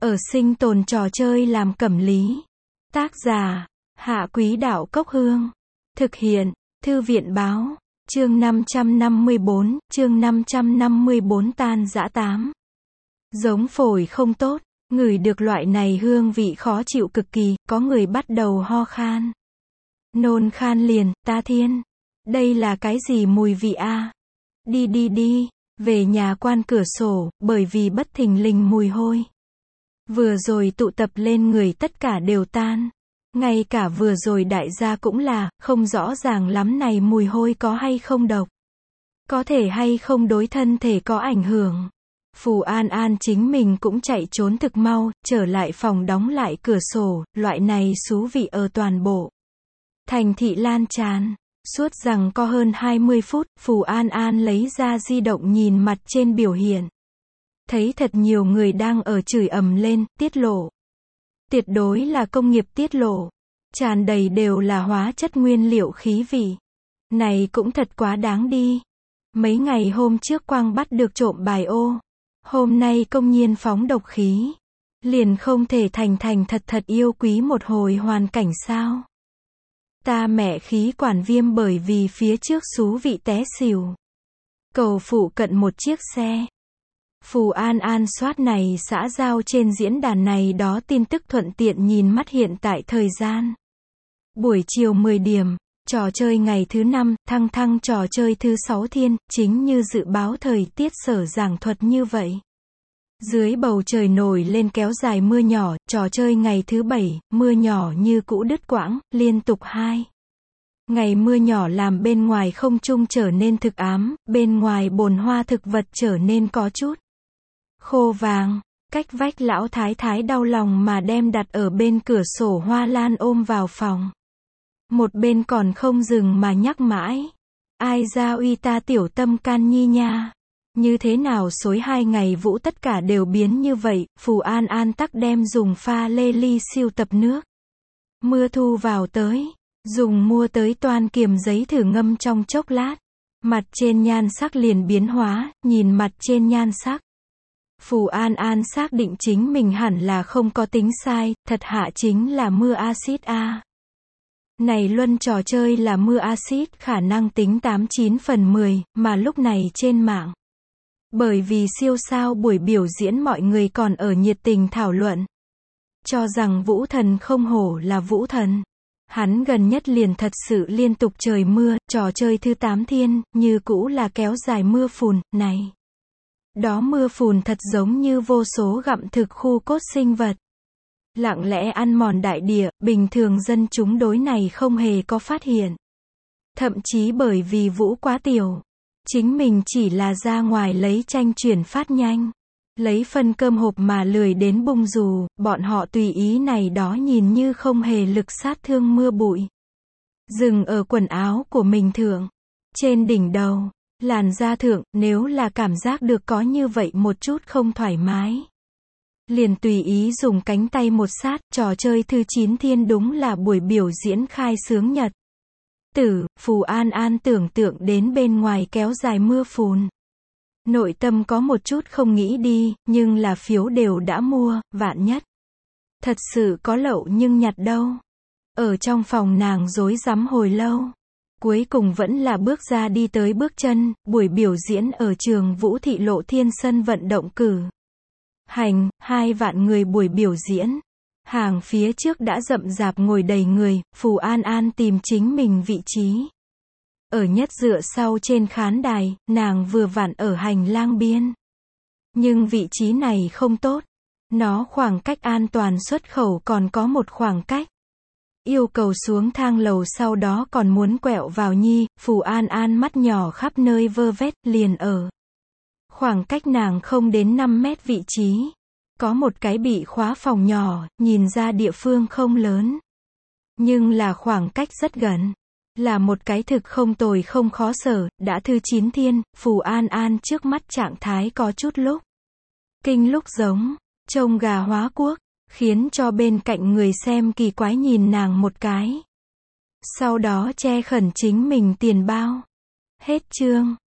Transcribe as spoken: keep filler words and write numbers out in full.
Ở sinh tồn trò chơi làm cẩm lý. Tác giả, Hạ Quý Đạo Cốc Hương. Thực hiện, Thư viện Báo. Chương năm trăm năm mươi bốn, chương năm trăm năm mươi bốn tan dã tám. Giống phổi không tốt, ngửi được loại này hương vị khó chịu cực kỳ, có người bắt đầu ho khan. Nôn khan liền, ta thiên. Đây là cái gì mùi vị a? Đi đi đi, về nhà quan cửa sổ, bởi vì bất thình lình mùi hôi. Vừa rồi tụ tập lên người tất cả đều tan. Ngay cả vừa rồi đại gia cũng là, không rõ ràng lắm này mùi hôi có hay không độc. Có thể hay không đối thân thể có ảnh hưởng. Phù An An chính mình cũng chạy trốn thực mau, trở lại phòng đóng lại cửa sổ, loại này xú vị ở toàn bộ thành thị lan tràn. Suốt rằng có hơn hai mươi phút, Phù An An lấy ra di động nhìn mặt trên biểu hiện. Thấy thật nhiều người đang ở chửi ầm lên, tiết lộ. Tuyệt đối là công nghiệp tiết lộ. Tràn đầy đều là hóa chất nguyên liệu khí vị. Này cũng thật quá đáng đi. Mấy ngày hôm trước quang bắt được trộm bài ô. Hôm nay công nhiên phóng độc khí. Liền không thể thành thành thật thật yêu quý một hồi hoàn cảnh sao. Ta mẹ khí quản viêm bởi vì phía trước xú vị té xỉu. Cầu phụ cận một chiếc xe. Phù An An soát này xã giao trên diễn đàn này đó tin tức thuận tiện nhìn mắt hiện tại thời gian. Buổi chiều mười điểm, trò chơi ngày thứ năm, thăng thăng trò chơi thứ sáu thiên, chính như dự báo thời tiết sở giảng thuật như vậy. Dưới bầu trời nổi lên kéo dài mưa nhỏ, trò chơi ngày thứ bảy, mưa nhỏ như cũ đứt quãng, liên tục hai. Ngày mưa nhỏ làm bên ngoài không trung trở nên thực ám, bên ngoài bồn hoa thực vật trở nên có chút khô vàng. Cách vách lão thái thái đau lòng mà đem đặt ở bên cửa sổ hoa lan ôm vào phòng. Một bên còn không dừng mà nhắc mãi. Ai ra uy ta tiểu tâm can nhi nha. Như thế nào xối hai ngày vũ tất cả đều biến như vậy, Phù An An tắc đem dùng pha lê ly siêu tập nước. Mưa thu vào tới. Dùng mua tới toan kiềm giấy thử ngâm trong chốc lát. Mặt trên nhan sắc liền biến hóa, nhìn mặt trên nhan sắc. Phù An An xác định chính mình hẳn là không có tính sai, thật hạ chính là mưa axit A. Này luân trò chơi là mưa axit khả năng tính tám chín phần mười, mà lúc này trên mạng. Bởi vì siêu sao buổi biểu diễn mọi người còn ở nhiệt tình thảo luận. Cho rằng Vũ Thần không hổ là Vũ Thần. Hắn gần nhất liền thật sự liên tục trời mưa, trò chơi thứ tám thiên, như cũ là kéo dài mưa phùn, này. Đó mưa phùn thật giống như vô số gặm thực khu cốt sinh vật. Lặng lẽ ăn mòn đại địa, bình thường dân chúng đối này không hề có phát hiện. Thậm chí bởi vì Vũ quá tiểu. Chính mình chỉ là ra ngoài lấy tranh chuyển phát nhanh. Lấy phân cơm hộp mà lười đến bung dù, bọn họ tùy ý này đó nhìn như không hề lực sát thương mưa bụi. Dừng ở quần áo của mình thượng. Trên đỉnh đầu. Làn da thượng, nếu là cảm giác được có như vậy một chút không thoải mái. Liền tùy ý dùng cánh tay một sát, trò chơi thứ chín thiên đúng là buổi biểu diễn khai xướng nhật. Tử, Phù An An tưởng tượng đến bên ngoài kéo dài mưa phùn. Nội tâm có một chút không nghĩ đi, nhưng là phiếu đều đã mua, vạn nhất. Thật sự có lậu nhưng nhặt đâu. Ở trong phòng nàng rối rắm hồi lâu. Cuối cùng vẫn là bước ra đi tới bước chân, buổi biểu diễn ở trường Vũ Thị Lộ Thiên sân vận động cử. Hành, hai vạn người buổi biểu diễn. Hàng phía trước đã rậm rạp ngồi đầy người, Phù An An tìm chính mình vị trí. Ở nhất dựa sau trên khán đài, nàng vừa vặn ở hành lang biên. Nhưng vị trí này không tốt. Nó khoảng cách an toàn xuất khẩu còn có một khoảng cách. Yêu cầu xuống thang lầu sau đó còn muốn quẹo vào nhi, Phù An An mắt nhỏ khắp nơi vơ vét, liền ở. Khoảng cách nàng không đến năm mét vị trí. Có một cái bị khóa phòng nhỏ, nhìn ra địa phương không lớn. Nhưng là khoảng cách rất gần. Là một cái thực không tồi không khó sở, đã thứ chín thiên, Phù An An trước mắt trạng thái có chút lúc. Kinh lúc giống, trông gà hóa quốc. Khiến cho bên cạnh người xem kỳ quái nhìn nàng một cái. Sau đó che khẩn chính mình tiền bao. Hết chương.